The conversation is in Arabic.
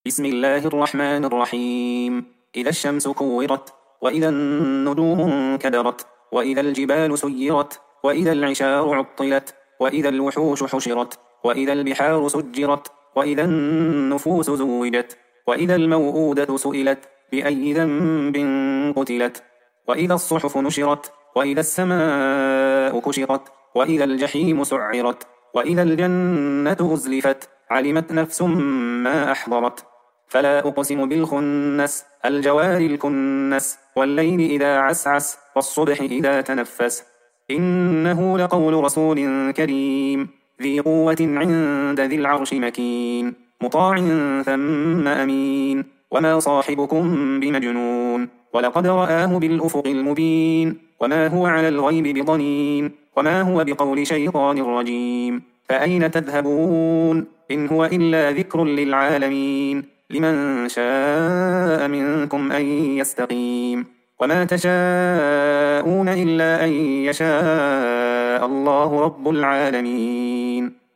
بسم الله الرحمن الرحيم. إذا الشمس كورت، وإذا النجوم انكدرت، وإذا الجبال سيرت، وإذا العشار عطلت، وإذا الوحوش حشرت، وإذا البحار سجرت، وإذا النفوس زوجت، وإذا الموءودة سئلت بأي ذنب قتلت، وإذا الصحف نشرت، وإذا السماء كشطت، وإذا الجحيم سعرت، وإذا الجنة أزلفت، علمت نفس ما أحضرت. فلا أقسم بالخنس، الجوار الكنس، والليل إذا عسعس، والصبح إذا تنفس. إنه لقول رسول كريم، ذي قوة عند ذي العرش مكين، مطاع ثم أمين. وما صاحبكم بمجنون، ولقد رآه بالأفق المبين. وما هو على الغيب بضنين، وما هو بقول شيطان رجيم. فأين تذهبون؟ إن هو إلا ذكر للعالمين، لمن شاء منكم أن يستقيم. وما تشاءون إلا أن يشاء الله رب العالمين.